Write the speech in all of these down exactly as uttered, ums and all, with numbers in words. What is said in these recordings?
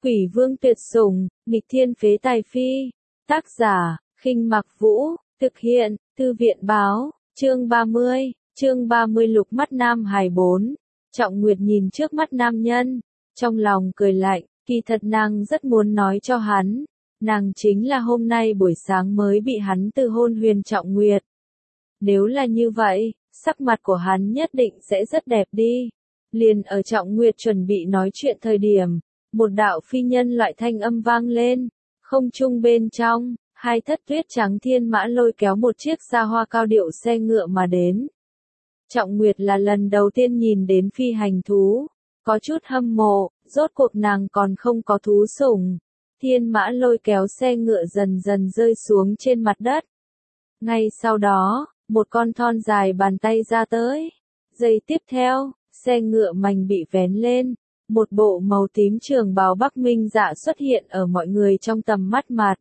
Quỷ vương tuyệt sủng, nghịch thiên phế tài phi. Tác giả, Khinh Mặc Vũ, thực hiện, Thư viện báo, chương ba mươi, chương ba mươi lục mắt nam hài bốn. Trọng Nguyệt nhìn trước mắt nam nhân, trong lòng cười lạnh, kỳ thật nàng rất muốn nói cho hắn, nàng chính là hôm nay buổi sáng mới bị hắn từ hôn Huyền Trọng Nguyệt. Nếu là như vậy, sắc mặt của hắn nhất định sẽ rất đẹp đi. Liền ở Trọng Nguyệt chuẩn bị nói chuyện thời điểm, một đạo phi nhân loại thanh âm vang lên, không trung bên trong, hai thất tuyết trắng thiên mã lôi kéo một chiếc xa hoa cao điệu xe ngựa mà đến. Trọng Nguyệt là lần đầu tiên nhìn đến phi hành thú, có chút hâm mộ, rốt cuộc nàng còn không có thú sủng. Thiên mã lôi kéo xe ngựa dần dần rơi xuống trên mặt đất. Ngay sau đó, một con thon dài bàn tay ra tới. Giây tiếp theo, xe ngựa mảnh bị vén lên. Một bộ màu tím trường bào Bắc Minh Dạ xuất hiện ở mọi người trong tầm mắt mặt.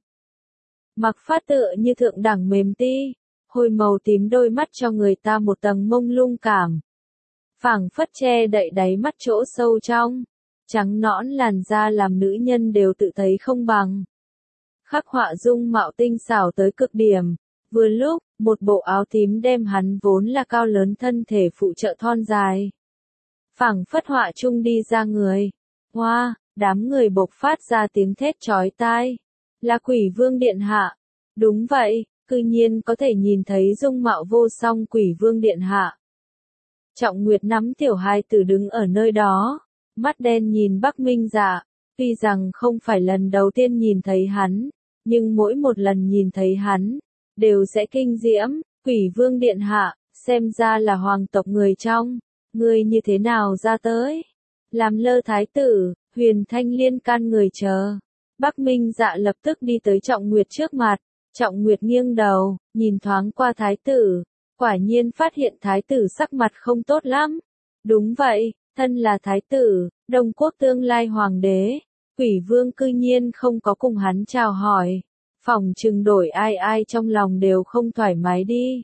Mặc phát tựa như thượng đẳng mềm ti, hồi màu tím đôi mắt cho người ta một tầng mông lung cảm. Phảng phất che đậy đáy mắt chỗ sâu trong, trắng nõn làn da làm nữ nhân đều tự thấy không bằng. Khắc họa dung mạo tinh xảo tới cực điểm, vừa lúc, một bộ áo tím đem hắn vốn là cao lớn thân thể phụ trợ thon dài. Phảng phất họa chung đi ra người. Hoa, wow, đám người bộc phát ra tiếng thét chói tai. Là Quỷ Vương Điện Hạ. Đúng vậy, cư nhiên có thể nhìn thấy dung mạo vô song Quỷ Vương Điện Hạ. Trọng Nguyệt nắm tiểu hài tử đứng ở nơi đó, mắt đen nhìn Bắc Minh Dạ, tuy rằng không phải lần đầu tiên nhìn thấy hắn, nhưng mỗi một lần nhìn thấy hắn, đều sẽ kinh diễm. Quỷ Vương Điện Hạ, xem ra là hoàng tộc người trong. Ngươi như thế nào ra tới? Làm lơ thái tử, Huyền Thanh liên can người chờ. Bắc Minh Dạ lập tức đi tới Trọng Nguyệt trước mặt. Trọng Nguyệt nghiêng đầu, nhìn thoáng qua thái tử. Quả nhiên phát hiện thái tử sắc mặt không tốt lắm. Đúng vậy, thân là thái tử, Đông Quốc tương lai hoàng đế. Quỷ Vương cư nhiên không có cùng hắn chào hỏi. Phòng chừng đổi ai ai trong lòng đều không thoải mái đi.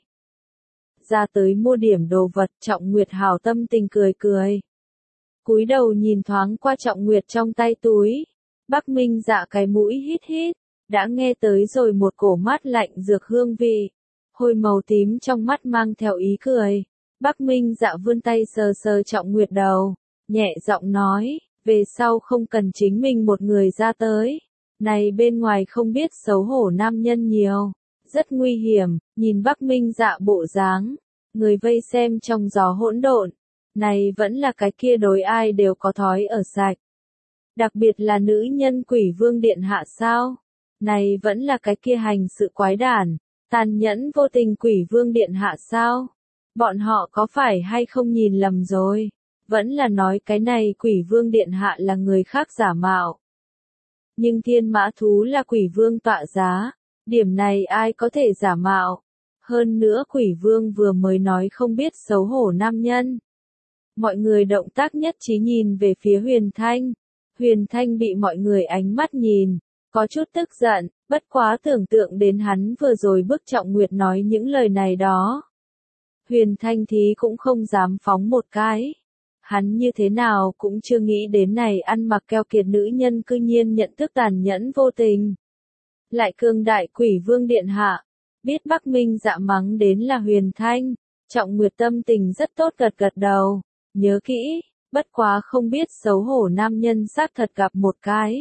Ra tới mua điểm đồ vật, Trọng Nguyệt hảo tâm tình cười cười. Cúi đầu nhìn thoáng qua Trọng Nguyệt trong tay túi. Bắc Minh Dạ cái mũi hít hít, đã nghe tới rồi một cổ mát lạnh dược hương vị. Hồi màu tím trong mắt mang theo ý cười. Bắc Minh Dạ vươn tay sờ sờ Trọng Nguyệt đầu, nhẹ giọng nói, về sau không cần chính mình một người ra tới. Này bên ngoài không biết xấu hổ nam nhân nhiều. Rất nguy hiểm, nhìn Bắc Minh Dạ bộ dáng, người vây xem trong gió hỗn độn, này vẫn là cái kia đối ai đều có thói ở sạch. Đặc biệt là nữ nhân Quỷ Vương Điện Hạ sao, này vẫn là cái kia hành sự quái đản, tàn nhẫn vô tình Quỷ Vương Điện Hạ sao, bọn họ có phải hay không nhìn lầm rồi, vẫn là nói cái này Quỷ Vương Điện Hạ là người khác giả mạo. Nhưng thiên mã thú là Quỷ Vương tọa giá. Điểm này ai có thể giả mạo. Hơn nữa Quỷ Vương vừa mới nói không biết xấu hổ nam nhân. Mọi người động tác nhất trí nhìn về phía Huyền Thanh. Huyền Thanh bị mọi người ánh mắt nhìn, có chút tức giận, bất quá tưởng tượng đến hắn vừa rồi bức Trọng Nguyệt nói những lời này đó. Huyền Thanh thí cũng không dám phóng một cái. Hắn như thế nào cũng chưa nghĩ đến này ăn mặc keo kiệt nữ nhân cư nhiên nhận thức tàn nhẫn vô tình. Lại cường đại Quỷ Vương Điện Hạ, biết Bắc Minh Dạ mắng đến là Huyền Thanh, Trọng Nguyệt tâm tình rất tốt gật gật đầu, nhớ kỹ, bất quá không biết xấu hổ nam nhân xác thật gặp một cái.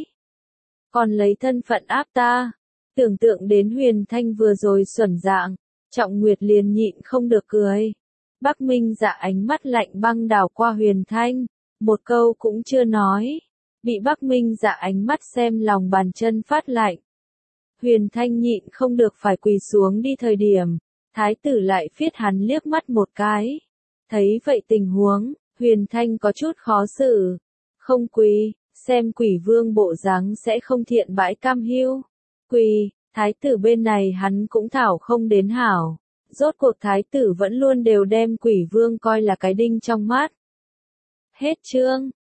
Còn lấy thân phận áp ta, tưởng tượng đến Huyền Thanh vừa rồi xuẩn dạng, Trọng Nguyệt liền nhịn không được cười. Bắc Minh Dạ ánh mắt lạnh băng đảo qua Huyền Thanh, một câu cũng chưa nói, bị Bắc Minh Dạ ánh mắt xem lòng bàn chân phát lạnh. Huyền Thanh nhịn không được phải quỳ xuống đi thời điểm, thái tử lại phiết hắn liếc mắt một cái. Thấy vậy tình huống, Huyền Thanh có chút khó xử. Không quỳ, xem Quỷ Vương bộ dáng sẽ không thiện bãi cam hiu. Quỳ, thái tử bên này hắn cũng thảo không đến hảo. Rốt cuộc thái tử vẫn luôn đều đem Quỷ Vương coi là cái đinh trong mắt. Hết chương.